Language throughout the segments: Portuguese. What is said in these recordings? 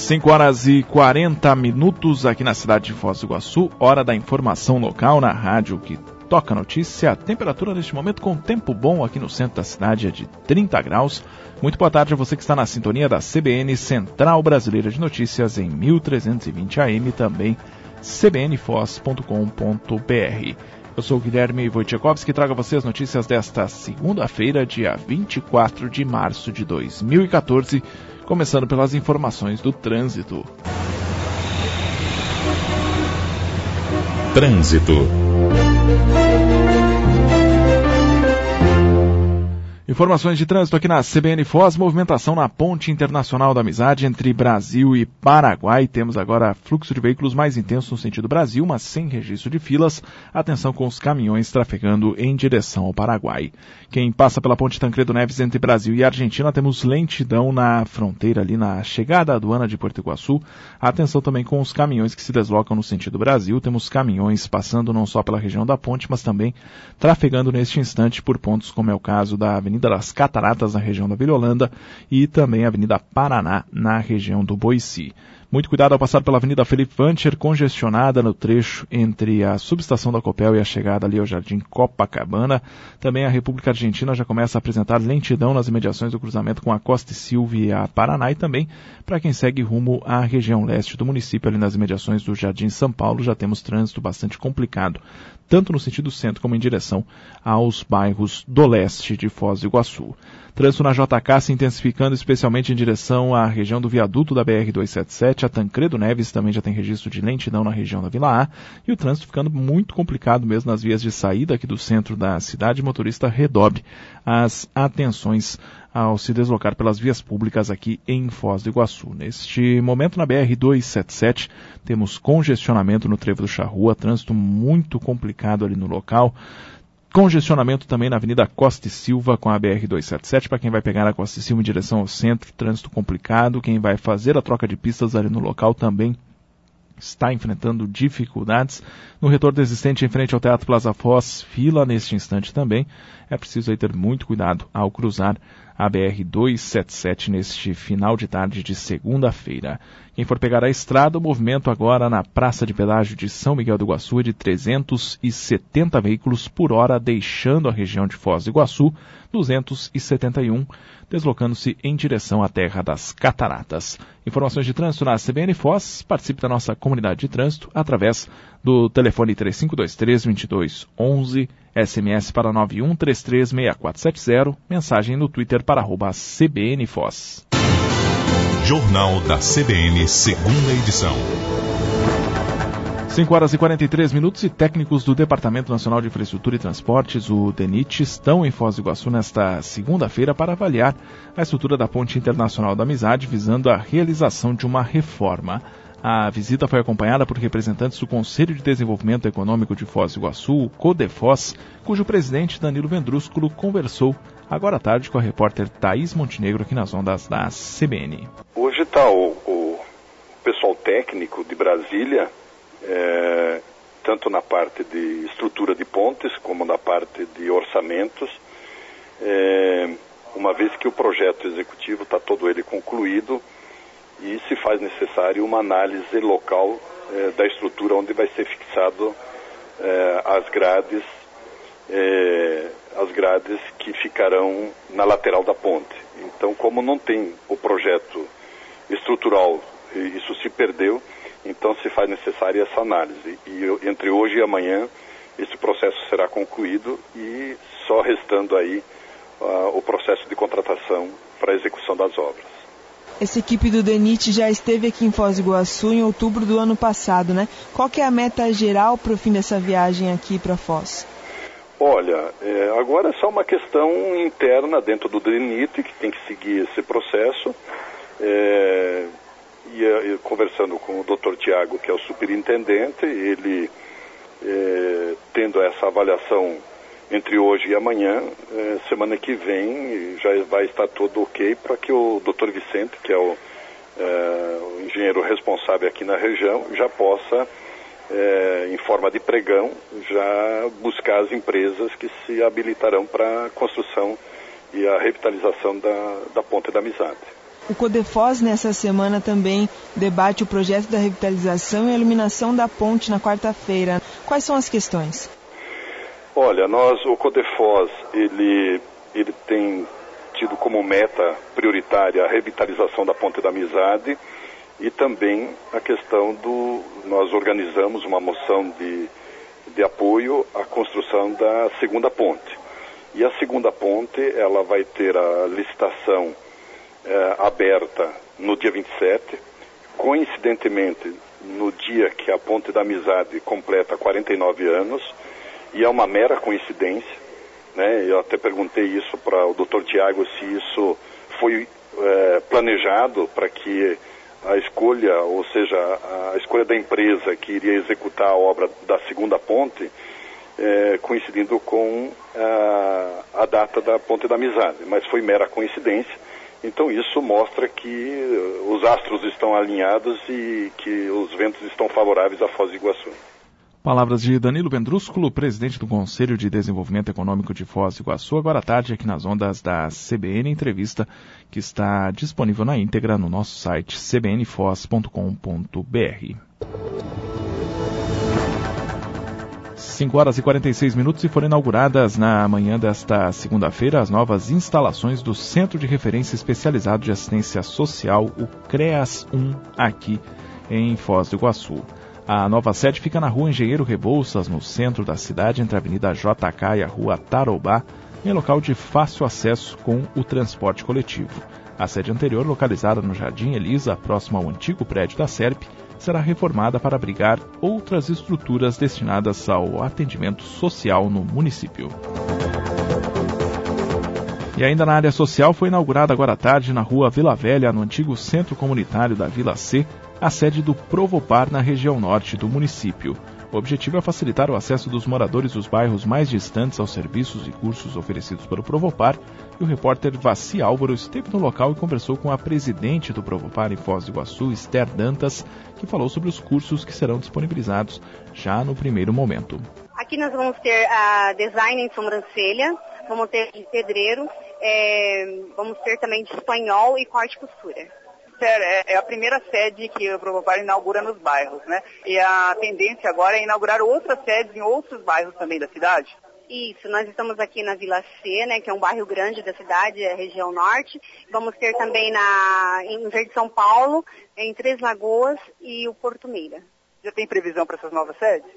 5h40 aqui na cidade de Foz do Iguaçu, hora da informação local na rádio que toca a notícia. A temperatura neste momento com tempo bom aqui no centro da cidade é de 30 graus. Muito boa tarde a você que está na sintonia da CBN, Central Brasileira de Notícias, em 1320 AM, também cbnfoz.com.br. Eu sou o Guilherme Wojciechowski e trago a você as notícias desta segunda-feira, dia 24 de março de 2014, começando pelas informações do trânsito. Trânsito. Informações de trânsito aqui na CBN Foz, movimentação na Ponte Internacional da Amizade entre Brasil e Paraguai. Temos agora fluxo de veículos mais intenso no sentido Brasil, mas sem registro de filas. Atenção com os caminhões trafegando em direção ao Paraguai. Quem passa pela Ponte Tancredo Neves entre Brasil e Argentina, temos lentidão na fronteira ali na chegada à aduana de Porto Iguaçu. Atenção também com os caminhões que se deslocam no sentido Brasil. Temos caminhões passando não só pela região da ponte, mas também trafegando neste instante por pontos como é o caso da Avenida das Cataratas, na região da Vila Holanda, e também a Avenida Paraná, na região do Boici. Muito cuidado ao passar pela Avenida Felipe Vancher, congestionada no trecho entre a subestação da Copel e a chegada ali ao Jardim Copacabana. Também a República Argentina já começa a apresentar lentidão nas imediações do cruzamento com a Costa e Silva e a Paraná, e também para quem segue rumo à região leste do município, ali nas imediações do Jardim São Paulo, já temos trânsito bastante complicado, tanto no sentido centro como em direção aos bairros do leste de Foz do Iguaçu. Trânsito na JK se intensificando, especialmente em direção à região do viaduto da BR-277. A Tancredo Neves também já tem registro de lentidão na região da Vila A. E o trânsito ficando muito complicado mesmo nas vias de saída aqui do centro da cidade. O motorista redobre as atenções ao se deslocar pelas vias públicas aqui em Foz do Iguaçu. Neste momento, na BR-277, temos congestionamento no Trevo do Charrua, trânsito muito complicado ali no local. Congestionamento também na Avenida Costa e Silva com a BR-277, para quem vai pegar a Costa e Silva em direção ao centro, trânsito complicado. Quem vai fazer a troca de pistas ali no local também está enfrentando dificuldades. No retorno existente em frente ao Teatro Plaza Foz, fila neste instante também. É preciso aí ter muito cuidado ao cruzar a BR-277 neste final de tarde de segunda-feira. Quem for pegar a estrada, o movimento agora na Praça de Pedágio de São Miguel do Iguaçu é de 370 veículos por hora, deixando a região de Foz do Iguaçu, 271, deslocando-se em direção à Terra das Cataratas. Informações de trânsito na CBN Foz. Participe da nossa comunidade de trânsito através do telefone 3523-2211, SMS para 91336470, mensagem no Twitter para @CBN Foz. Jornal da CBN, segunda edição. 5h43 e técnicos do Departamento Nacional de Infraestrutura e Transportes, o DENIT, estão em Foz do Iguaçu nesta segunda-feira para avaliar a estrutura da Ponte Internacional da Amizade, visando a realização de uma reforma. A visita foi acompanhada por representantes do Conselho de Desenvolvimento Econômico de Foz do Iguaçu, o CODEFOZ, cujo presidente Danilo Vendrúsculo conversou agora à tarde com a repórter Thaís Montenegro aqui nas ondas da CBN. Hoje está o pessoal técnico de Brasília, tanto na parte de estrutura de pontes como na parte de orçamentos, uma vez que o projeto executivo está todo ele concluído e se faz necessário uma análise local da estrutura onde vai ser fixado as grades que ficarão na lateral da ponte. Então, como não tem o projeto estrutural, isso se perdeu, então se faz necessária essa análise. E entre hoje e amanhã, esse processo será concluído e só restando aí o processo de contratação para a execução das obras. Essa equipe do DENIT já esteve aqui em Foz do Iguaçu em outubro do ano passado, né? Qual que é a meta geral para o fim dessa viagem aqui para Foz? Olha, agora é só uma questão interna dentro do DENIT, que tem que seguir esse processo. Conversando com o Dr. Tiago, que é o superintendente, ele tendo essa avaliação entre hoje e amanhã, semana que vem já vai estar tudo ok para que o Dr. Vicente, que é o engenheiro responsável aqui na região, já possa, em forma de pregão, já buscar as empresas que se habilitarão para a construção e a revitalização da Ponte da Amizade. O Codefos, nessa semana, também debate o projeto da revitalização e a iluminação da ponte na quarta-feira. Quais são as questões? Olha, o Codefos, ele tem tido como meta prioritária a revitalização da Ponte da Amizade e também a questão nós organizamos uma moção de apoio à construção da segunda ponte. E a segunda ponte, ela vai ter a licitação aberta no dia 27, coincidentemente no dia que a Ponte da Amizade completa 49 anos, e é uma mera coincidência, né? Eu até perguntei isso para o Dr. Tiago se isso foi planejado para que a escolha, ou seja, a escolha da empresa que iria executar a obra da segunda ponte, coincidindo com a data da Ponte da Amizade, mas foi mera coincidência. Então isso mostra que os astros estão alinhados e que os ventos estão favoráveis à Foz do Iguaçu. Palavras de Danilo Vendrúsculo, presidente do Conselho de Desenvolvimento Econômico de Foz do Iguaçu, agora à tarde aqui nas ondas da CBN, entrevista que está disponível na íntegra no nosso site cbnfoz.com.br. 5 horas e 46 minutos e foram inauguradas na manhã desta segunda-feira as novas instalações do Centro de Referência Especializado de Assistência Social, o CREAS-1, aqui em Foz do Iguaçu. A nova sede fica na Rua Engenheiro Rebouças, no centro da cidade, entre a Avenida JK e a Rua Tarobá, em local de fácil acesso com o transporte coletivo. A sede anterior, localizada no Jardim Elisa, próximo ao antigo prédio da SERP, será reformada para abrigar outras estruturas destinadas ao atendimento social no município. E ainda na área social foi inaugurada agora à tarde na Rua Vila Velha, no antigo Centro Comunitário da Vila C, a sede do Provopar na região norte do município. O objetivo é facilitar o acesso dos moradores dos bairros mais distantes aos serviços e cursos oferecidos pelo Provopar, e o repórter Vassi Álvaro esteve no local e conversou com a presidente do Provopar em Foz do Iguaçu, Esther Dantas, que falou sobre os cursos que serão disponibilizados já no primeiro momento. Aqui nós vamos ter design em sobrancelha, vamos ter de pedreiro, vamos ter também de espanhol e corte e costura. É a primeira sede que o Provopar inaugura nos bairros, né? E a tendência agora é inaugurar outras sedes em outros bairros também da cidade? Isso, nós estamos aqui na Vila C, né, que é um bairro grande da cidade, é a região norte. Vamos ter também em Verde São Paulo, em Três Lagoas e o Porto Meira. Já tem previsão para essas novas sedes?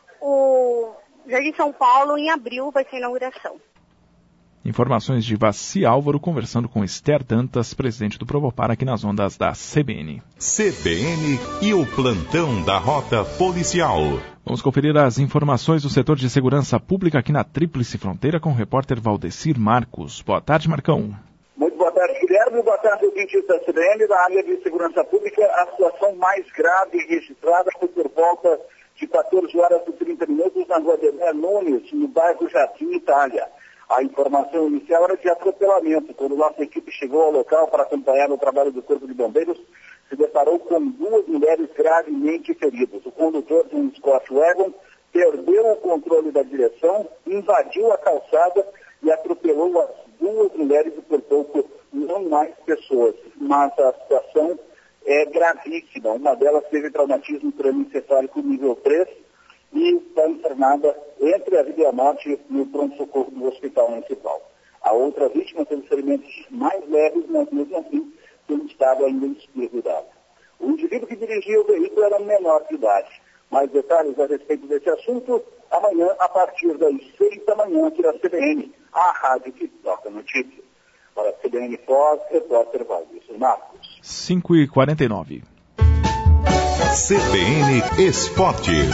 O Jardim São Paulo, em abril, vai ser a inauguração. Informações de Vassi Álvaro conversando com Esther Dantas, presidente do Provopar, aqui nas ondas da CBN. CBN e o plantão da Rota Policial. Vamos conferir as informações do setor de segurança pública aqui na Tríplice Fronteira com o repórter Valdecir Marcos. Boa tarde, Marcão. Muito boa tarde, Guilherme. Boa tarde, ouvintes da CBN. Na área de segurança pública, a situação mais grave registrada foi por volta de 14 horas e 30 minutos na Rua Demé Nunes, no bairro Jardim Itália. A informação inicial era de atropelamento. Quando nossa equipe chegou ao local para acompanhar o trabalho do Corpo de Bombeiros, se deparou com duas mulheres gravemente feridas. O condutor de um Scott Wagon perdeu o controle da direção, invadiu a calçada e atropelou as duas mulheres e, por pouco, não mais pessoas. Mas a situação é gravíssima. Uma delas teve traumatismo crânioencefálico nível 3, e está internada entre a vida e a morte no pronto-socorro do Hospital Municipal. A outra vítima teve ferimentos mais leves, mas mesmo assim tem um estado ainda descuidado. O indivíduo que dirigia o veículo era menor de idade. Mais detalhes a respeito desse assunto amanhã, a partir das 6 da manhã, aqui na CBN, a rádio que toca notícias. Para a CBN Foz, repórter Valdecir Marcos. 5h49. CBN Esportes.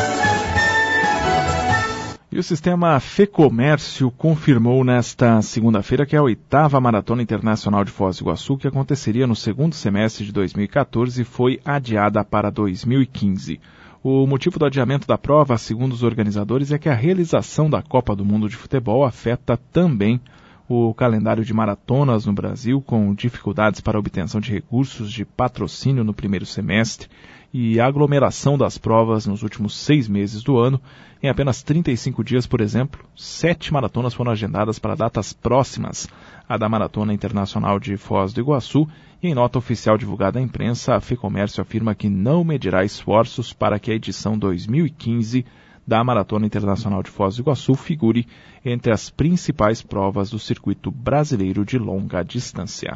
E o sistema FEComércio confirmou nesta segunda-feira que a 8ª Maratona Internacional de Foz do Iguaçu, que aconteceria no segundo semestre de 2014, foi adiada para 2015. O motivo do adiamento da prova, segundo os organizadores, é que a realização da Copa do Mundo de Futebol afeta também o calendário de maratonas no Brasil, com dificuldades para a obtenção de recursos de patrocínio no primeiro semestre, e a aglomeração das provas nos últimos 6 meses do ano. Em apenas 35 dias, por exemplo, 7 maratonas foram agendadas para datas próximas à da Maratona Internacional de Foz do Iguaçu, e em nota oficial divulgada à imprensa, a FEComércio afirma que não medirá esforços para que a edição 2015 da Maratona Internacional de Foz do Iguaçu figure entre as principais provas do circuito brasileiro de longa distância.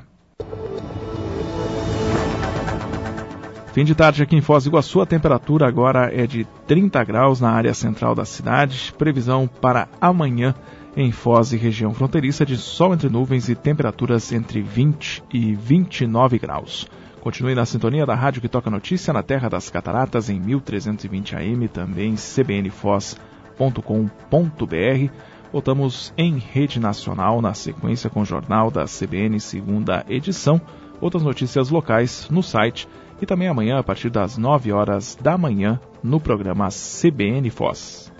Fim de tarde aqui em Foz do Iguaçu, a temperatura agora é de 30 graus na área central da cidade. Previsão para amanhã em Foz e região fronteiriça de sol entre nuvens e temperaturas entre 20 e 29 graus. Continue na sintonia da rádio que toca notícia na Terra das Cataratas em 1320 AM, também cbnfoz.com.br. Voltamos em rede nacional na sequência com o Jornal da CBN, segunda edição. Outras notícias locais no site e também amanhã a partir das 9 horas da manhã no programa CBN Foz.